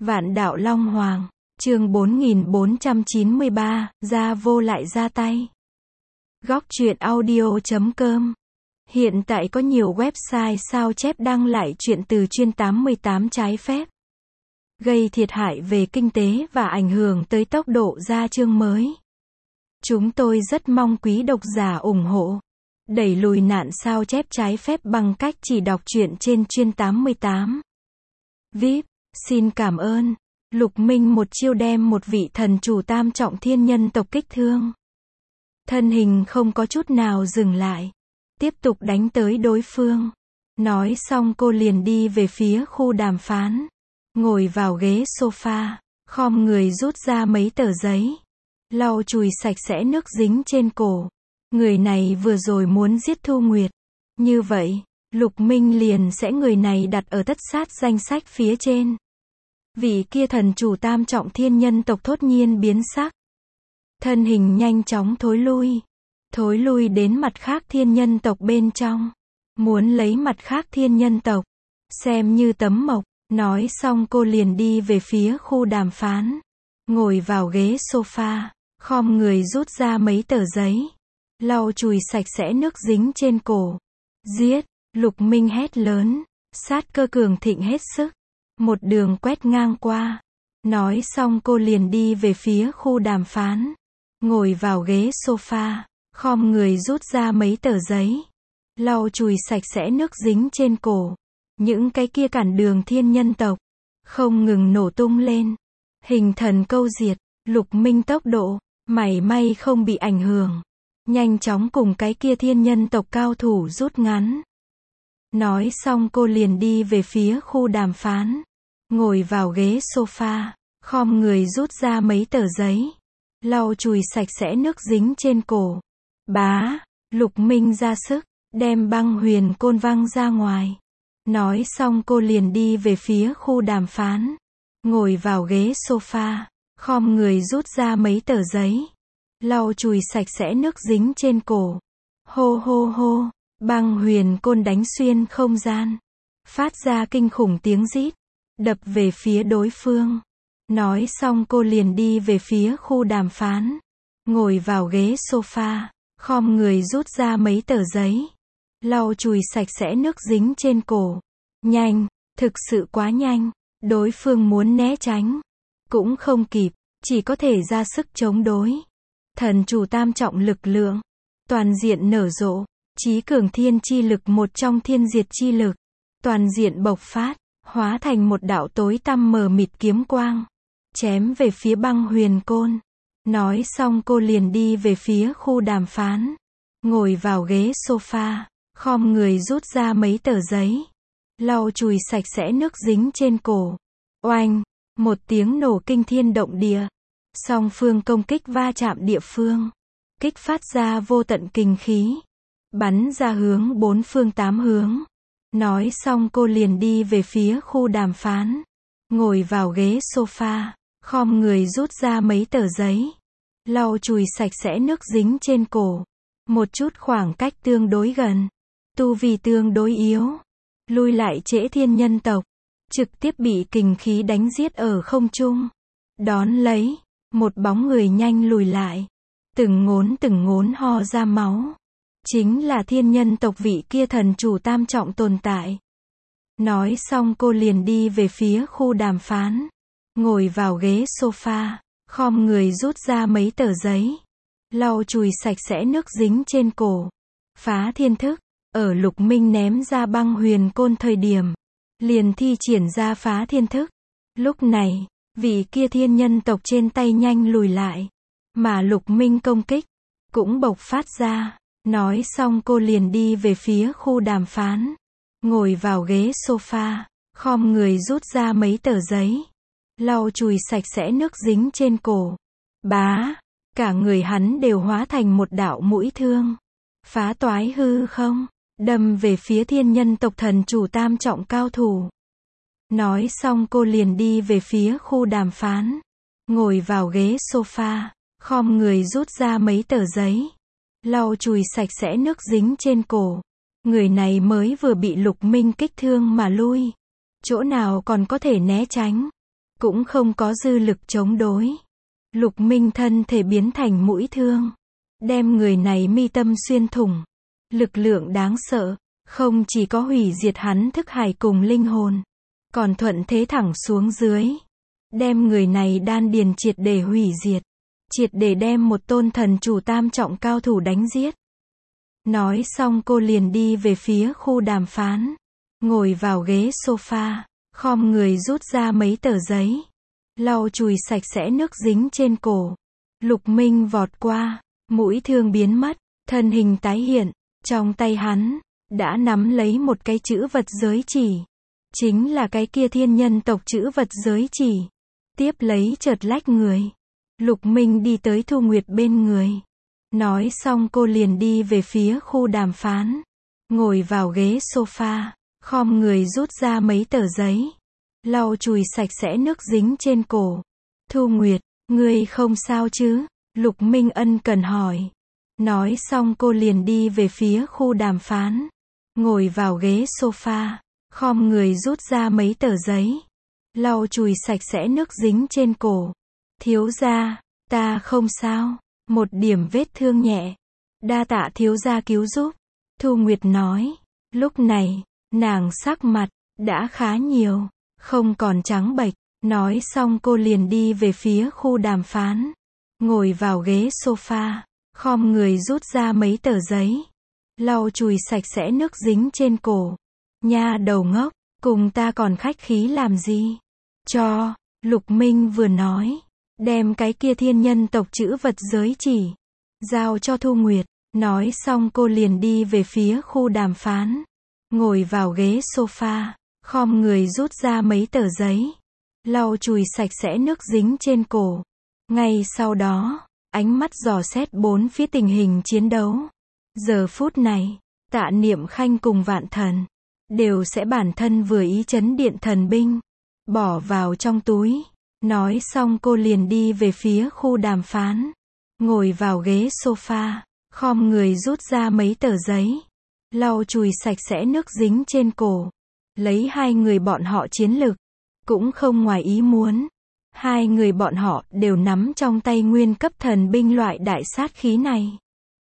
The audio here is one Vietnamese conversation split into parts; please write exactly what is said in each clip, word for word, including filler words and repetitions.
Vạn đạo Long Hoàng, chương bốn nghìn bốn trăm chín mươi ba, ra vô lại ra tay. Góc truyện audio chấm com. Hiện tại có nhiều website sao chép đăng lại truyện từ chuyên tám mươi tám trái phép, gây thiệt hại về kinh tế và ảnh hưởng tới tốc độ ra chương mới. Chúng tôi rất mong quý độc giả ủng hộ, đẩy lùi nạn sao chép trái phép bằng cách chỉ đọc truyện trên chuyên tám mươi tám. vê i pê, xin cảm ơn. Lục Minh một chiêu đem một vị thần chủ tam trọng thiên nhân tộc kích thương. Thân hình không có chút nào dừng lại, tiếp tục đánh tới đối phương. Nói xong cô liền đi về phía khu đàm phán, ngồi vào ghế sofa, khom người rút ra mấy tờ giấy, lau chùi sạch sẽ nước dính trên cổ. Người này vừa rồi muốn giết Thu Nguyệt. Như vậy, Lục Minh liền sẽ người này đặt ở tất sát danh sách phía trên. Vị kia thần chủ tam trọng thiên nhân tộc thốt nhiên biến sắc. Thân hình nhanh chóng thối lui. Thối lui đến mặt khác thiên nhân tộc bên trong. Muốn lấy mặt khác thiên nhân tộc xem như tấm mộc. Nói xong cô liền đi về phía khu đàm phán, ngồi vào ghế sofa, khom người rút ra mấy tờ giấy, lau chùi sạch sẽ nước dính trên cổ. Giết! Lục Minh hét lớn, sát cơ cường thịnh hết sức, một đường quét ngang qua. Nói xong cô liền đi về phía khu đàm phán, ngồi vào ghế sofa, khom người rút ra mấy tờ giấy, lau chùi sạch sẽ nước dính trên cổ. Những cái kia cản đường thiên nhân tộc không ngừng nổ tung lên, hình thần câu diệt. Lục Minh tốc độ mảy may không bị ảnh hưởng, nhanh chóng cùng cái kia thiên nhân tộc cao thủ rút ngắn. Nói xong cô liền đi về phía khu đàm phán, ngồi vào ghế sofa, khom người rút ra mấy tờ giấy, lau chùi sạch sẽ nước dính trên cổ. Bá! Lục Minh ra sức đem băng huyền côn văng ra ngoài. Nói xong cô liền đi về phía khu đàm phán, ngồi vào ghế sofa, khom người rút ra mấy tờ giấy, lau chùi sạch sẽ nước dính trên cổ. Hô hô hô, băng huyền côn đánh xuyên không gian, phát ra kinh khủng tiếng rít, đập về phía đối phương. Nói xong cô liền đi về phía khu đàm phán, ngồi vào ghế sofa, khom người rút ra mấy tờ giấy, lau chùi sạch sẽ nước dính trên cổ. Nhanh, thực sự quá nhanh, đối phương muốn né tránh cũng không kịp, chỉ có thể ra sức chống đối. Thần chủ tam trọng lực lượng toàn diện nở rộ, chí cường thiên chi lực một trong thiên diệt chi lực toàn diện bộc phát, hóa thành một đạo tối tăm mờ mịt kiếm quang, chém về phía băng huyền côn. Nói xong cô liền đi về phía khu đàm phán, ngồi vào ghế sofa, khom người rút ra mấy tờ giấy, lau chùi sạch sẽ nước dính trên cổ. Oanh! Một tiếng nổ kinh thiên động địa. Song phương công kích va chạm địa phương, kích phát ra vô tận kinh khí, bắn ra hướng bốn phương tám hướng. Nói xong cô liền đi về phía khu đàm phán, ngồi vào ghế sofa, khom người rút ra mấy tờ giấy, lau chùi sạch sẽ nước dính trên cổ. Một chút khoảng cách tương đối gần, tu vi tương đối yếu, lui lại trễ thiên nhân tộc, trực tiếp bị kình khí đánh giết ở không trung. Đón lấy, một bóng người nhanh lùi lại, từng ngốn từng ngốn ho ra máu. Chính là thiên nhân tộc vị kia thần chủ tam trọng tồn tại. Nói xong cô liền đi về phía khu đàm phán, ngồi vào ghế sofa, khom người rút ra mấy tờ giấy, lau chùi sạch sẽ nước dính trên cổ. Phá thiên thức, ở Lục Minh ném ra băng huyền côn thời điểm, liền thi triển ra phá thiên thức. Lúc này, vị kia thiên nhân tộc trên tay nhanh lùi lại, mà Lục Minh công kích cũng bộc phát ra. Nói xong cô liền đi về phía khu đàm phán, ngồi vào ghế sofa, khom người rút ra mấy tờ giấy, lau chùi sạch sẽ nước dính trên cổ. Bá! Cả người hắn đều hóa thành một đạo mũi thương, phá toái hư không, đâm về phía thiên nhân tộc thần chủ tam trọng cao thủ. Nói xong cô liền đi về phía khu đàm phán, ngồi vào ghế sofa, khom người rút ra mấy tờ giấy, lau chùi sạch sẽ nước dính trên cổ. Người này mới vừa bị Lục Minh kích thương mà lui, chỗ nào còn có thể né tránh. cũng không có dư lực chống đối. Lục Minh thân thể biến thành mũi thương, đem người này mi tâm xuyên thủng. Lực lượng đáng sợ, không chỉ có hủy diệt hắn thức hải cùng linh hồn, còn thuận thế thẳng xuống dưới, đem người này đan điền triệt để hủy diệt, triệt để đem một tôn thần chủ tam trọng cao thủ đánh giết. Nói xong cô liền đi về phía khu đàm phán, ngồi vào ghế sofa, khom người rút ra mấy tờ giấy, lau chùi sạch sẽ nước dính trên cổ. Lục Minh vọt qua, mũi thương biến mất, thân hình tái hiện, trong tay hắn đã nắm lấy một cái chữ vật giới chỉ, chính là cái kia thiên nhân tộc chữ vật giới chỉ. Tiếp lấy chợt lách người, Lục Minh đi tới Thu Nguyệt bên người. Nói xong cô liền đi về phía khu đàm phán, ngồi vào ghế sofa, khom người rút ra mấy tờ giấy, lau chùi sạch sẽ nước dính trên cổ. Thu Nguyệt, ngươi không sao chứ? Lục Minh ân cần hỏi. Nói xong cô liền đi về phía khu đàm phán, ngồi vào ghế sofa, khom người rút ra mấy tờ giấy, lau chùi sạch sẽ nước dính trên cổ. Thiếu gia, ta không sao, một điểm vết thương nhẹ. Đa tạ thiếu gia cứu giúp. Thu Nguyệt nói. Lúc này, nàng sắc mặt đã khá nhiều, không còn trắng bệch. Nói xong cô liền đi về phía khu đàm phán, ngồi vào ghế sofa, khom người rút ra mấy tờ giấy, lau chùi sạch sẽ nước dính trên cổ. Nha đầu ngốc, cùng ta còn khách khí làm gì? Cho, Lục Minh vừa nói, đem cái kia thiên nhân tộc chữ vật giới chỉ, giao cho Thu Nguyệt. Nói xong cô liền đi về phía khu đàm phán, ngồi vào ghế sofa, khom người rút ra mấy tờ giấy, lau chùi sạch sẽ nước dính trên cổ. Ngay sau đó, ánh mắt dò xét bốn phía tình hình chiến đấu. Giờ phút này, Tạ Niệm Khanh cùng Vạn Thần đều sẽ bản thân vừa ý chấn điện thần binh, bỏ vào trong túi. Nói xong cô liền đi về phía khu đàm phán, ngồi vào ghế sofa, khom người rút ra mấy tờ giấy, lau chùi sạch sẽ nước dính trên cổ. Lấy hai người bọn họ chiến lực, cũng không ngoài ý muốn. Hai người bọn họ đều nắm trong tay nguyên cấp thần binh loại đại sát khí này.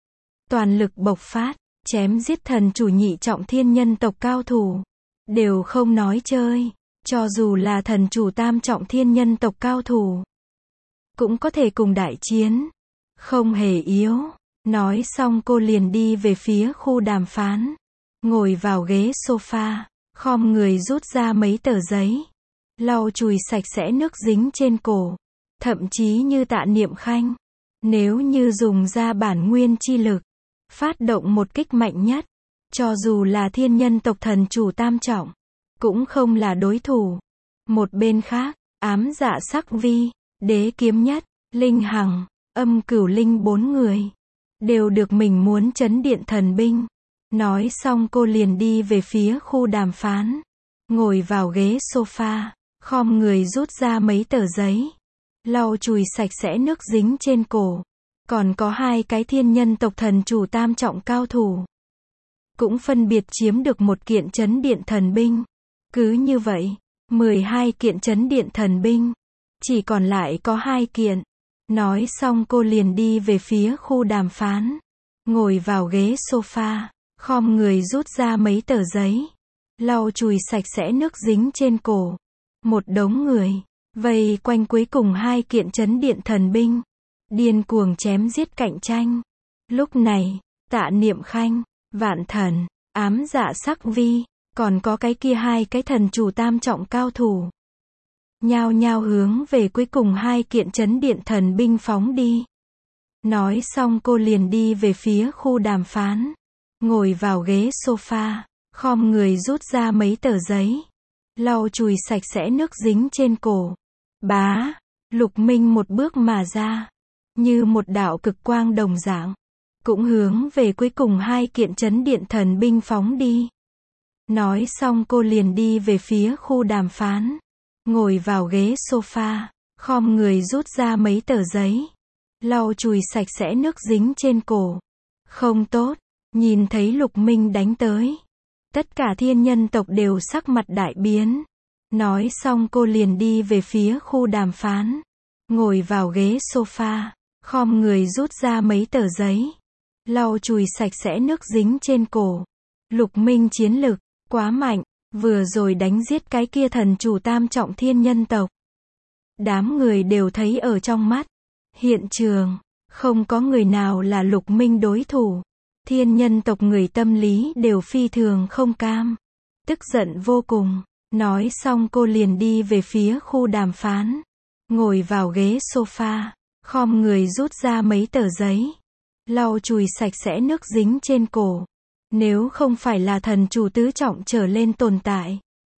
Toàn lực bộc phát, chém giết thần chủ nhị trọng thiên nhân tộc cao thủ. Đều không nói chơi, cho dù là thần chủ tam trọng thiên nhân tộc cao thủ, cũng có thể cùng đại chiến, không hề yếu. Nói xong cô liền đi về phía khu đàm phán, ngồi vào ghế sofa, khom người rút ra mấy tờ giấy, lau chùi sạch sẽ nước dính trên cổ. Thậm chí như Tạ Niệm Khanh, nếu như dùng ra bản nguyên chi lực, phát động một kích mạnh nhất, cho dù là thiên nhân tộc thần chủ tam trọng, cũng không là đối thủ. Một bên khác, Ám Dạ Sắc Vi, Đế Kiếm Nhất, Linh Hằng, Âm Cửu Linh bốn người đều được mình muốn chấn điện thần binh. Nói xong cô liền đi về phía khu đàm phán, ngồi vào ghế sofa, khom người rút ra mấy tờ giấy, lau chùi sạch sẽ nước dính trên cổ. Còn có hai cái thiên nhân tộc thần chủ tam trọng cao thủ, cũng phân biệt chiếm được một kiện chấn điện thần binh. Cứ như vậy, mười hai kiện chấn điện thần binh, chỉ còn lại có hai kiện. Nói xong cô liền đi về phía khu đàm phán, ngồi vào ghế sofa, khom người rút ra mấy tờ giấy, lau chùi sạch sẽ nước dính trên cổ. Một đống người vây quanh cuối cùng hai kiện chấn điện thần binh, điên cuồng chém giết cạnh tranh. Lúc này, Tạ Niệm Khanh, Vạn Thần, Ám Dạ Sắc Vi, còn có cái kia hai cái thần chủ tam trọng cao thủ, nhao nhao hướng về cuối cùng hai kiện chấn điện thần binh phóng đi. Nói xong cô liền đi về phía khu đàm phán, ngồi vào ghế sofa, khom người rút ra mấy tờ giấy, lau chùi sạch sẽ nước dính trên cổ. Bá, Lục Minh một bước mà ra, như một đạo cực quang đồng dạng, cũng hướng về cuối cùng hai kiện chấn điện thần binh phóng đi. Nói xong cô liền đi về phía khu đàm phán, ngồi vào ghế sofa, khom người rút ra mấy tờ giấy, lau chùi sạch sẽ nước dính trên cổ. Không tốt, nhìn thấy Lục Minh đánh tới, tất cả thiên nhân tộc đều sắc mặt đại biến. Nói xong cô liền đi về phía khu đàm phán. Ngồi vào ghế sofa, khom người rút ra mấy tờ giấy. Lau chùi sạch sẽ nước dính trên cổ. Lục Minh chiến lực, quá mạnh, vừa rồi đánh giết cái kia thần chủ tam trọng thiên nhân tộc. Đám người đều thấy ở trong mắt. Hiện trường, không có người nào là Lục Minh đối thủ. Thiên nhân tộc người tâm lý đều phi thường không cam. Tức giận vô cùng. Nói xong cô liền đi về phía khu đàm phán. Ngồi vào ghế sofa, khom người rút ra mấy tờ giấy. Lau chùi sạch sẽ nước dính trên cổ. Nếu không phải là thần chủ tứ trọng trở lên tồn tại,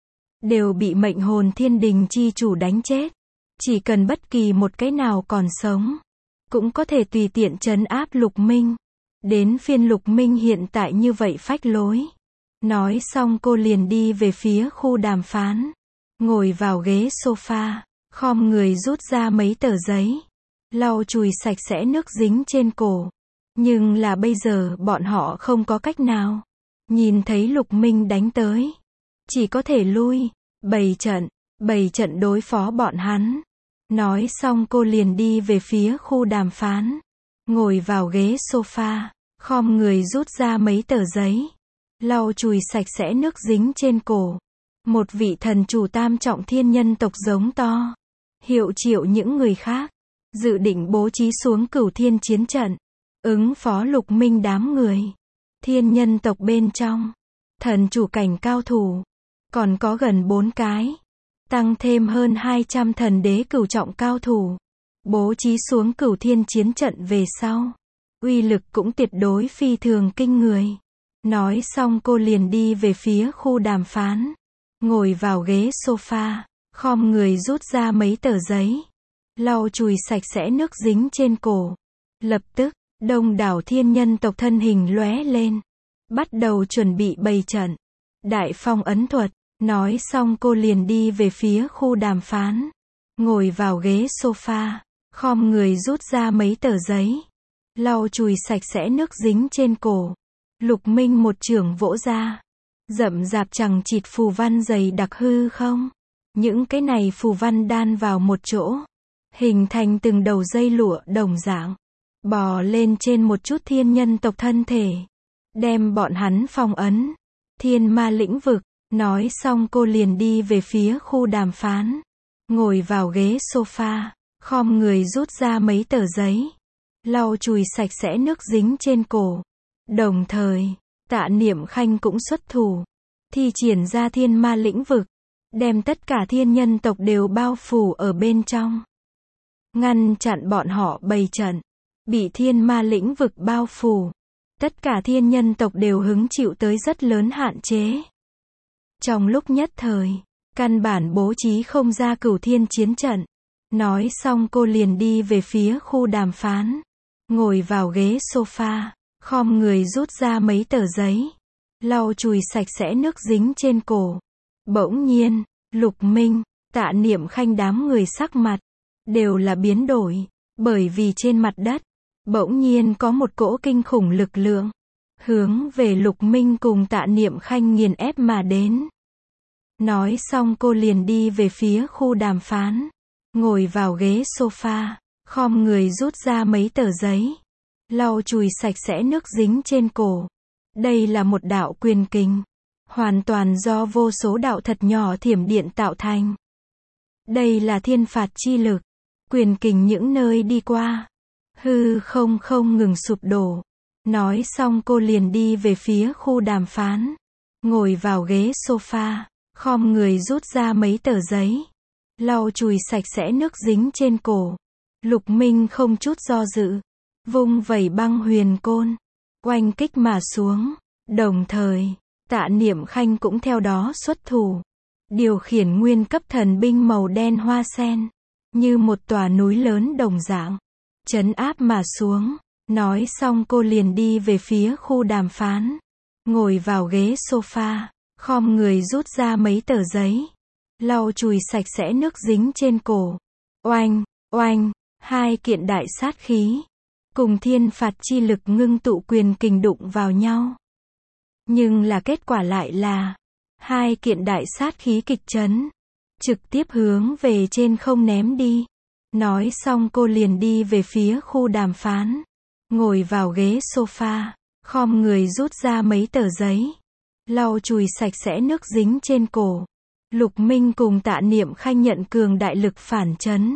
đều bị mệnh hồn thiên đình chi chủ đánh chết. Chỉ cần bất kỳ một cái nào còn sống, cũng có thể tùy tiện trấn áp Lục Minh. Đến phiên Lục Minh hiện tại như vậy phách lối. Nói xong cô liền đi về phía khu đàm phán. Ngồi vào ghế sofa, khom người rút ra mấy tờ giấy. Lau chùi sạch sẽ nước dính trên cổ. Nhưng là bây giờ bọn họ không có cách nào. Nhìn thấy Lục Minh đánh tới, chỉ có thể lui, bày trận, bày trận đối phó bọn hắn. Nói xong cô liền đi về phía khu đàm phán. Ngồi vào ghế sofa, khom người rút ra mấy tờ giấy. Lau chùi sạch sẽ nước dính trên cổ. Một vị thần chủ tam trọng thiên nhân tộc giống to. Hiệu triệu những người khác. Dự định bố trí xuống cửu thiên chiến trận. Ứng phó Lục Minh đám người. Thiên nhân tộc bên trong. Thần chủ cảnh cao thủ. Còn có gần bốn cái. Tăng thêm hơn hai trăm thần đế cửu trọng cao thủ. Bố trí xuống cửu thiên chiến trận về sau. Uy lực cũng tuyệt đối phi thường kinh người. Nói xong cô liền đi về phía khu đàm phán. Ngồi vào ghế sofa, khom người rút ra mấy tờ giấy. Lau chùi sạch sẽ nước dính trên cổ. Lập tức, đông đảo thiên nhân tộc thân hình lóe lên. Bắt đầu chuẩn bị bày trận. Đại phong ấn thuật. Nói xong cô liền đi về phía khu đàm phán. Ngồi vào ghế sofa, khom người rút ra mấy tờ giấy. Lau chùi sạch sẽ nước dính trên cổ. Lục Minh một chưởng vỗ ra. Rậm rạp chằng chịt phù văn dày đặc hư không. Những cái này phù văn đan vào một chỗ. Hình thành từng đầu dây lụa đồng dạng. Bò lên trên một chút thiên nhân tộc thân thể. Đem bọn hắn phong ấn. Thiên ma lĩnh vực. Nói xong cô liền đi về phía khu đàm phán. Ngồi vào ghế sofa. Khom người rút ra mấy tờ giấy. Lau chùi sạch sẽ nước dính trên cổ. Đồng thời, Tạ Niệm Khanh cũng xuất thủ. Thi triển ra thiên ma lĩnh vực. Đem tất cả thiên nhân tộc đều bao phủ ở bên trong. Ngăn chặn bọn họ bày trận. Bị thiên ma lĩnh vực bao phủ. Tất cả thiên nhân tộc đều hứng chịu tới rất lớn hạn chế. Trong lúc nhất thời, căn bản bố trí không ra cửu thiên chiến trận. Nói xong cô liền đi về phía khu đàm phán. Ngồi vào ghế sofa, khom người rút ra mấy tờ giấy. Lau chùi sạch sẽ nước dính trên cổ. Bỗng nhiên, Lục Minh, Tạ Niệm Khanh đám người sắc mặt đều là biến đổi. Bởi vì trên mặt đất, bỗng nhiên có một cỗ kinh khủng lực lượng. Hướng về Lục Minh cùng Tạ Niệm Khanh nghiền ép mà đến. Nói xong cô liền đi về phía khu đàm phán. Ngồi vào ghế sofa, khom người rút ra mấy tờ giấy. Lau chùi sạch sẽ nước dính trên cổ. Đây là một đạo quyền kình. Hoàn toàn do vô số đạo thật nhỏ thiểm điện tạo thành. Đây là thiên phạt chi lực. Quyền kình những nơi đi qua. Hư không không ngừng sụp đổ. Nói xong cô liền đi về phía khu đàm phán. Ngồi vào ghế sofa, khom người rút ra mấy tờ giấy. Lau chùi sạch sẽ nước dính trên cổ. Lục Minh không chút do dự. Vung vẩy băng huyền côn. Oanh kích mà xuống. Đồng thời, Tạ Niệm Khanh cũng theo đó xuất thủ. Điều khiển nguyên cấp thần binh màu đen hoa sen. Như một tòa núi lớn đồng dạng. Trấn áp mà xuống. Nói xong cô liền đi về phía khu đàm phán. Ngồi vào ghế sofa, khom người rút ra mấy tờ giấy. Lau chùi sạch sẽ nước dính trên cổ. Oanh, oanh, hai kiện đại sát khí. Cùng thiên phạt chi lực ngưng tụ quyền kình đụng vào nhau. Nhưng là kết quả lại là hai kiện đại sát khí kịch chấn. trực tiếp hướng về trên không ném đi. Nói xong cô liền đi về phía khu đàm phán. Ngồi vào ghế sofa, khom người rút ra mấy tờ giấy. Lau chùi sạch sẽ nước dính trên cổ. Lục Minh cùng Tạ Niệm Khanh nhận cường đại lực phản chấn.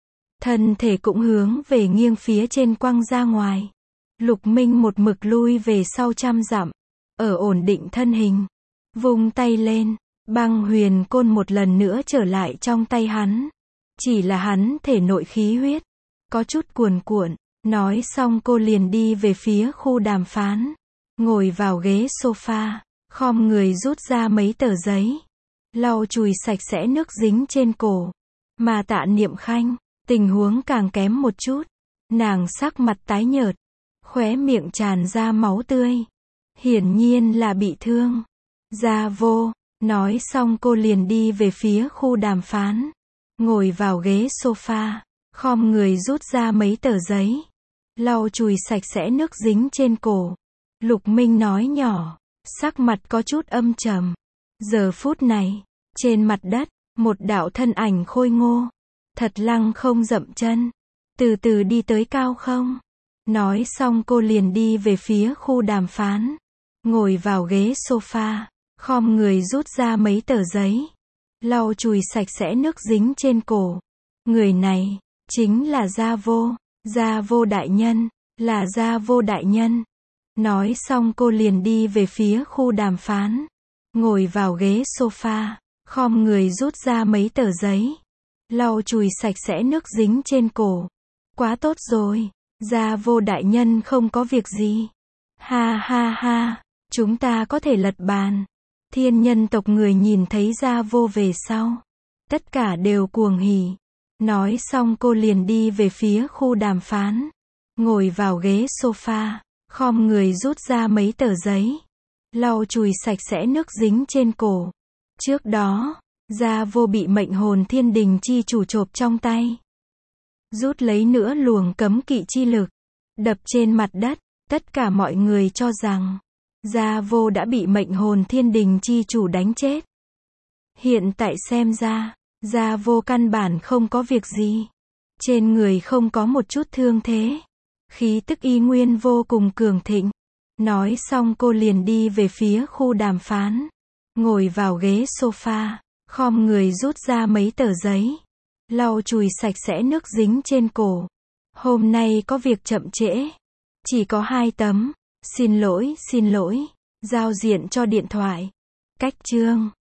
Thân thể cũng hướng về nghiêng phía trên quăng ra ngoài. Lục Minh một mực lui về sau trăm dặm. Ở ổn định thân hình. Vung tay lên. Băng huyền côn một lần nữa trở lại trong tay hắn. Chỉ là hắn thể nội khí huyết. Có chút cuồn cuộn. Nói xong cô liền đi về phía khu đàm phán. Ngồi vào ghế sofa. Khom người rút ra mấy tờ giấy. Lau chùi sạch sẽ nước dính trên cổ. Mà Tạ Niệm Khanh, tình huống càng kém một chút. Nàng sắc mặt tái nhợt. Khóe miệng tràn ra máu tươi. Hiển nhiên là bị thương. Ra vô. Nói xong cô liền đi về phía khu đàm phán. Ngồi vào ghế sofa. Khom người rút ra mấy tờ giấy. Lau chùi sạch sẽ nước dính trên cổ. Lục Minh nói nhỏ. Sắc mặt có chút âm trầm. Giờ phút này, trên mặt đất, một đạo thân ảnh khôi ngô. Thật lăng không dậm chân. Từ từ đi tới cao không. Nói xong cô liền đi về phía khu đàm phán. Ngồi vào ghế sofa. Khom người rút ra mấy tờ giấy. Lau chùi sạch sẽ nước dính trên cổ. Người này, chính là Gia Vô. Gia Vô đại nhân, là Gia Vô đại nhân. Nói xong cô liền đi về phía khu đàm phán. Ngồi vào ghế sofa. Khom người rút ra mấy tờ giấy. Lau chùi sạch sẽ nước dính trên cổ. Quá tốt rồi. Gia Vô đại nhân không có việc gì. Ha ha ha. Chúng ta có thể lật bàn. Thiên nhân tộc người nhìn thấy Gia Vô về sau. Tất cả đều cuồng hỉ. Nói xong cô liền đi về phía khu đàm phán. Ngồi vào ghế sofa. Khom người rút ra mấy tờ giấy. Lau chùi sạch sẽ nước dính trên cổ. Trước đó, Gia Vô bị mệnh hồn thiên đình chi chủ chộp trong tay. Rút lấy nữa luồng cấm kỵ chi lực. Đập trên mặt đất. Tất cả mọi người cho rằng Gia Vô đã bị mệnh hồn thiên đình chi chủ đánh chết. Hiện tại xem ra, Gia Vô căn bản không có việc gì. Trên người không có một chút thương thế. Khí tức y nguyên vô cùng cường thịnh. Nói xong cô liền đi về phía khu đàm phán. Ngồi vào ghế sofa. Khom người rút ra mấy tờ giấy. Lau chùi sạch sẽ nước dính trên cổ. Hôm nay có việc chậm trễ. Chỉ có hai tấm. Xin lỗi, xin lỗi. Giao diện cho điện thoại. Cách chương.